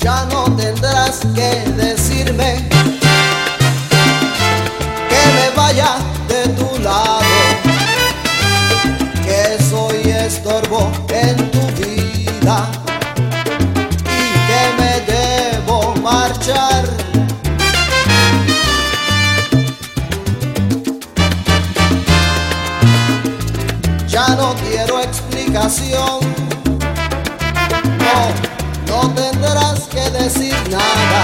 Ya no tendrás que decirme que me vaya de tu lado, que soy estorbo en tu vida y que me debo marchar. Ya no quiero explicación, no tendrás que decir nada.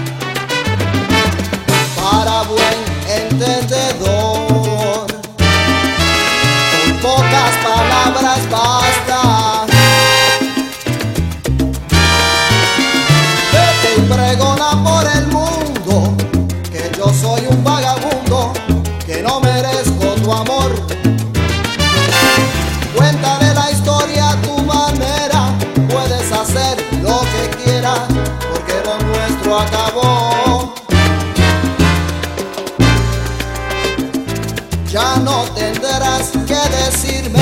Para buen entendedor, con pocas palabras basta. Vete y pregona por el mundo que yo soy un vagabundo, que no merezco tu amor. Cuéntale la historia a tu manera, puedes hacer lo que quieras, porque lo nuestro acabó. Ya no tendrás que decirme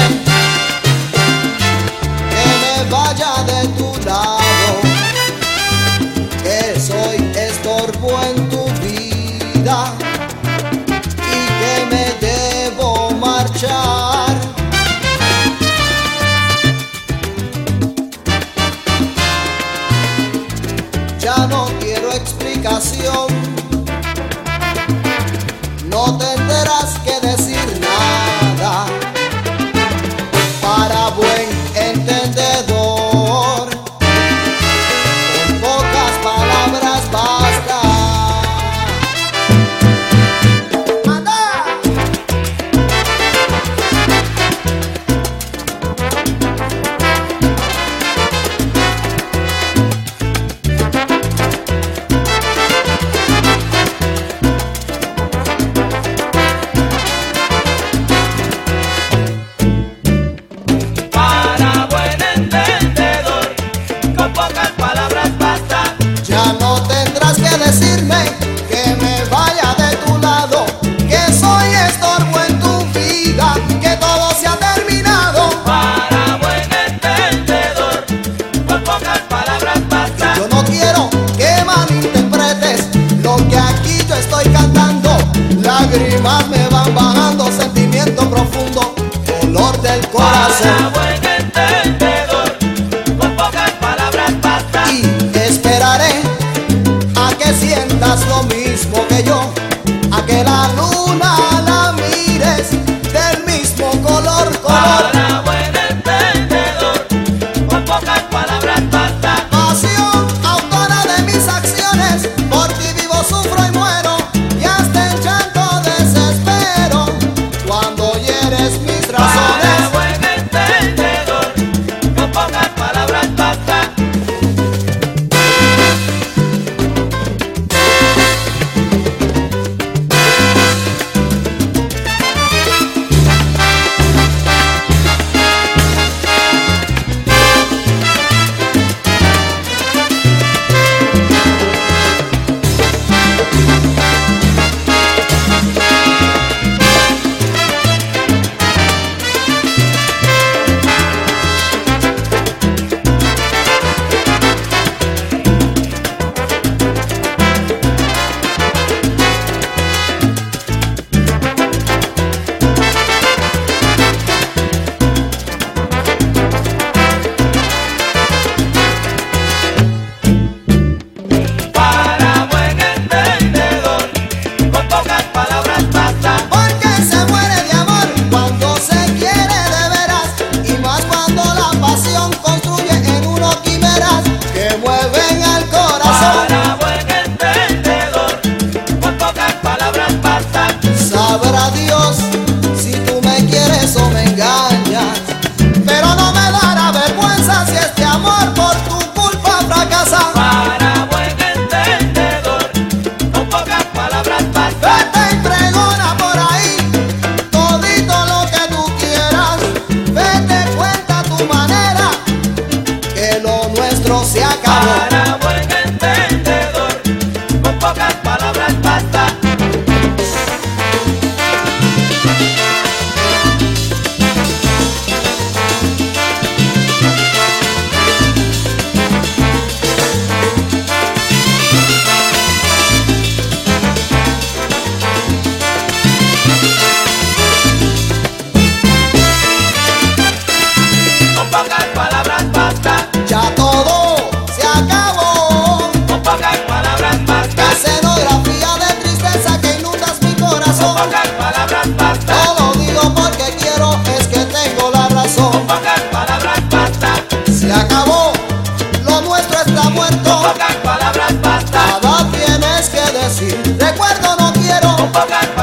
que me vaya de tu lado, que soy estorbo en tu vida y que me debo marchar. Ya no quiero explicación, no tendrás que decir nada. Para buen entendedor, con pocas palabras basta. Ya no tendrás que decirme que me vaya de tu lado, que soy estorbo en tu vida, que todo se ha terminado. Para buen entendedor, con pocas palabras basta. Yo no quiero que malinterpretes lo que aquí yo estoy cantando. Lágrimas me van bajando, sentimiento profundo, dolor del corazón. Para buen entendedor, con pocas palabras basta. Y esperaré a que sientas lo mismo que yo, a que la luna la mires del mismo color. Para buen entendedor, con pocas palabras basta. Pasión, autora de mis acciones, por ti vivo, sufro y muero, y hasta en llanto desespero cuando hieres mis razones. Para buen entendedor, con pocas palabras basta. pocas palabras.